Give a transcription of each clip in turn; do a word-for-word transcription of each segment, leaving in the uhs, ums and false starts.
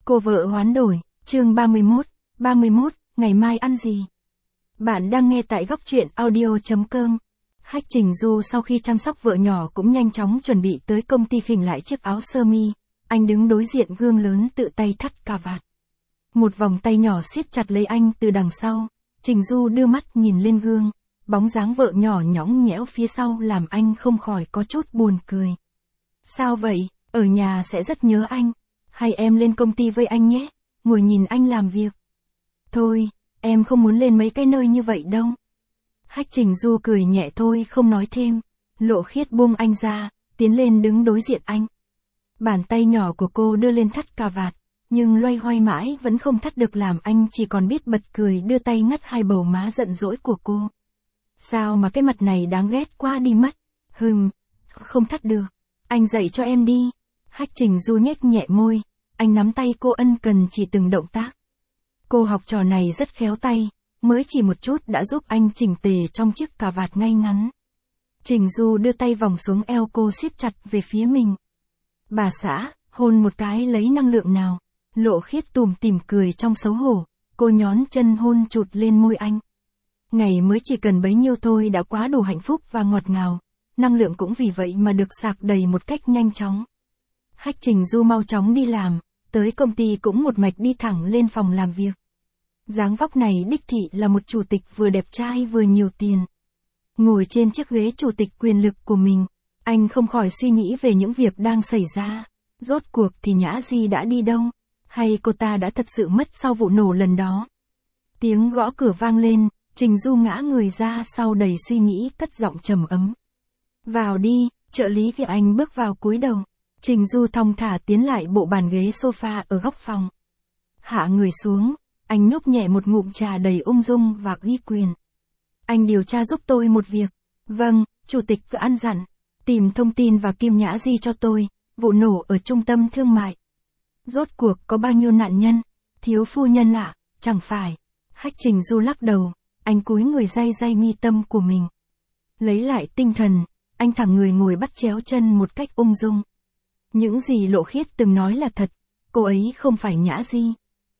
Cô vợ hoán đổi, chương ba mươi mốt, ba mươi mốt, ngày mai ăn gì? Bạn đang nghe tại góc truyện audio.com. Hách Trình Du sau khi chăm sóc vợ nhỏ cũng nhanh chóng chuẩn bị tới công ty khỉnh lại chiếc áo sơ mi. Anh đứng đối diện gương lớn tự tay thắt cà vạt. Một vòng tay nhỏ siết chặt lấy anh từ đằng sau. Trình Du đưa mắt nhìn lên gương. Bóng dáng vợ nhỏ nhõng nhẽo phía sau làm anh không khỏi có chút buồn cười. Sao vậy, ở nhà sẽ rất nhớ anh. Hay em lên công ty với anh nhé, ngồi nhìn anh làm việc. Thôi, em không muốn lên mấy cái nơi như vậy đâu. Hách Trình Du cười nhẹ thôi không nói thêm. Lộ Khiết buông anh ra, tiến lên đứng đối diện anh. Bàn tay nhỏ của cô đưa lên thắt cà vạt, nhưng loay hoay mãi vẫn không thắt được làm anh chỉ còn biết bật cười đưa tay ngắt hai bầu má giận dỗi của cô. Sao mà cái mặt này đáng ghét quá đi mất. Hừm, không thắt được. Anh dạy cho em đi. Hách Trình Du nhếch nhẹ môi, anh nắm tay cô ân cần chỉ từng động tác. Cô học trò này rất khéo tay, mới chỉ một chút đã giúp anh chỉnh tề trong chiếc cà vạt ngay ngắn. Trình Du đưa tay vòng xuống eo cô siết chặt về phía mình. Bà xã, hôn một cái lấy năng lượng nào. Lộ Khiết tủm tỉm cười trong xấu hổ, cô nhón chân hôn chụt lên môi anh. Ngày mới chỉ cần bấy nhiêu thôi đã quá đủ hạnh phúc và ngọt ngào, năng lượng cũng vì vậy mà được sạc đầy một cách nhanh chóng. Hách Trình Du mau chóng đi làm, tới công ty cũng một mạch đi thẳng lên phòng làm việc. Dáng vóc này đích thị là một chủ tịch vừa đẹp trai vừa nhiều tiền. Ngồi trên chiếc ghế chủ tịch quyền lực của mình, anh không khỏi suy nghĩ về những việc đang xảy ra. Rốt cuộc thì Nhã Di đã đi đâu? Hay cô ta đã thật sự mất sau vụ nổ lần đó? Tiếng gõ cửa vang lên, Trình Du ngã người ra sau đầy suy nghĩ cất giọng trầm ấm. Vào đi, trợ lý kia anh bước vào cúi đầu. Trình Du thong thả tiến lại bộ bàn ghế sofa ở góc phòng. Hạ người xuống, anh nhấp nhẹ một ngụm trà đầy ung dung và uy quyền. Anh điều tra giúp tôi một việc. Vâng, chủ tịch cứ ăn dặn. Tìm thông tin và Kim Nhã Di cho tôi, vụ nổ ở trung tâm thương mại. Rốt cuộc có bao nhiêu nạn nhân? Thiếu phu nhân ạ, à? Chẳng phải. Hách Trình Du lắc đầu, anh cúi người day day mi tâm của mình. Lấy lại tinh thần, anh thẳng người ngồi bắt chéo chân một cách ung dung. Những gì Lộ Khiết từng nói là thật, cô ấy không phải Nhã Di.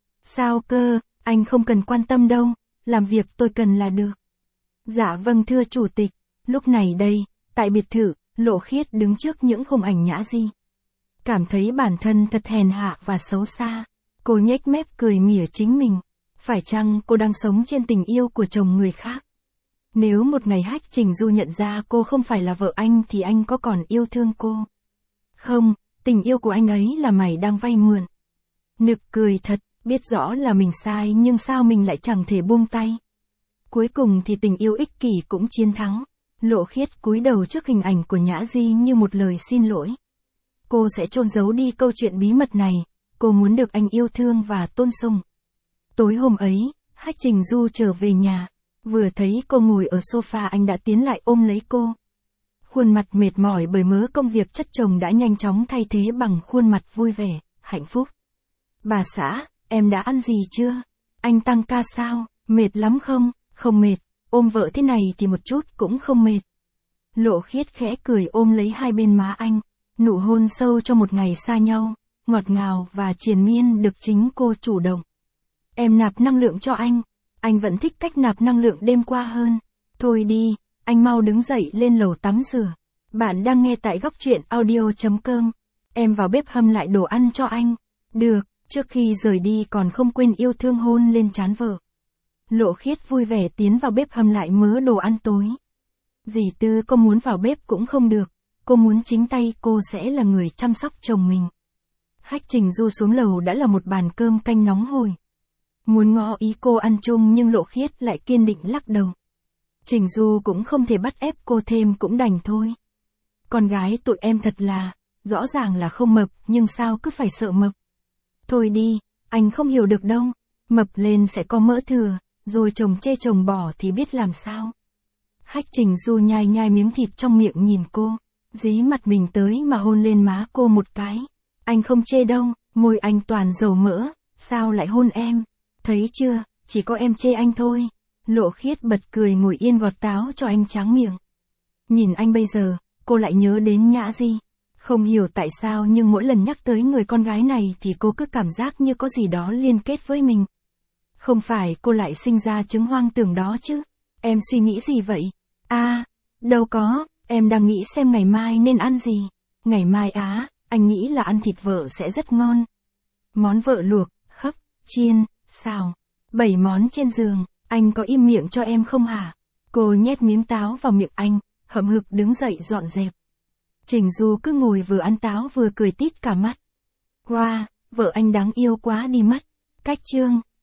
Sao cơ, anh không cần quan tâm đâu, làm việc tôi cần là được. Dạ vâng thưa chủ tịch, lúc này đây, tại biệt thự, Lộ Khiết đứng trước những khung ảnh Nhã Di. Cảm thấy bản thân thật hèn hạ và xấu xa, cô nhếch mép cười mỉa chính mình. Phải chăng cô đang sống trên tình yêu của chồng người khác? Nếu một ngày Hách Trình Du nhận ra cô không phải là vợ anh thì anh có còn yêu thương cô? Không, tình yêu của anh ấy là mày đang vay mượn. Nực cười thật, biết rõ là mình sai nhưng sao mình lại chẳng thể buông tay. Cuối cùng thì tình yêu ích kỷ cũng chiến thắng. Lộ Khiết cúi đầu trước hình ảnh của Nhã Di như một lời xin lỗi. Cô sẽ chôn giấu đi câu chuyện bí mật này, cô muốn được anh yêu thương và tôn sùng. Tối hôm ấy, Hách Trình Du trở về nhà, vừa thấy cô ngồi ở sofa anh đã tiến lại ôm lấy cô. Khuôn mặt mệt mỏi bởi mớ công việc chất chồng đã nhanh chóng thay thế bằng khuôn mặt vui vẻ, hạnh phúc. Bà xã, em đã ăn gì chưa? Anh tăng ca sao? Mệt lắm không? Không mệt, ôm vợ thế này thì một chút cũng không mệt. Lộ Khiết khẽ cười ôm lấy hai bên má anh, nụ hôn sâu cho một ngày xa nhau, ngọt ngào và triền miên được chính cô chủ động. Em nạp năng lượng cho anh, anh vẫn thích cách nạp năng lượng đêm qua hơn. Thôi đi, anh mau đứng dậy lên lầu tắm rửa. Bạn đang nghe tại góc truyện audio.com. Em vào bếp hâm lại đồ ăn cho anh. Được, trước khi rời đi còn không quên yêu thương hôn lên trán vợ. Lộ Khiết vui vẻ tiến vào bếp hâm lại mớ đồ ăn tối. Dì Tư có muốn vào bếp cũng không được, cô muốn chính tay cô sẽ là người chăm sóc chồng mình. Hách Trình Du xuống lầu đã là một bàn cơm canh nóng hổi. Muốn ngỏ ý cô ăn chung nhưng Lộ Khiết lại kiên định lắc đầu. Trình Du cũng không thể bắt ép cô thêm cũng đành thôi. Con gái tụi em thật là, rõ ràng là không mập nhưng sao cứ phải sợ mập. Thôi đi, anh không hiểu được đâu, mập lên sẽ có mỡ thừa, rồi chồng chê chồng bỏ thì biết làm sao. Hách Trình Du nhai nhai miếng thịt trong miệng nhìn cô, dí mặt mình tới mà hôn lên má cô một cái. Anh không chê đâu, môi anh toàn dầu mỡ, sao lại hôn em? Thấy chưa, chỉ có em chê anh thôi. Lộ Khiết bật cười ngồi yên gọt táo cho anh tráng miệng. Nhìn anh bây giờ, cô lại nhớ đến Nhã Di. Không hiểu tại sao nhưng mỗi lần nhắc tới người con gái này thì cô cứ cảm giác như có gì đó liên kết với mình. Không phải cô lại sinh ra chứng hoang tưởng đó chứ? Em suy nghĩ gì vậy? À, đâu có, em đang nghĩ xem ngày mai nên ăn gì. Ngày mai á, anh nghĩ là ăn thịt vợ sẽ rất ngon. Món vợ luộc, hấp, chiên, xào. Bảy món trên giường, anh có im miệng cho em không hả? Cô nhét miếng táo vào miệng anh, hậm hực đứng dậy dọn dẹp. Trình Du cứ ngồi vừa ăn táo vừa cười tít cả mắt. Wow, vợ anh đáng yêu quá đi mất. Cách chương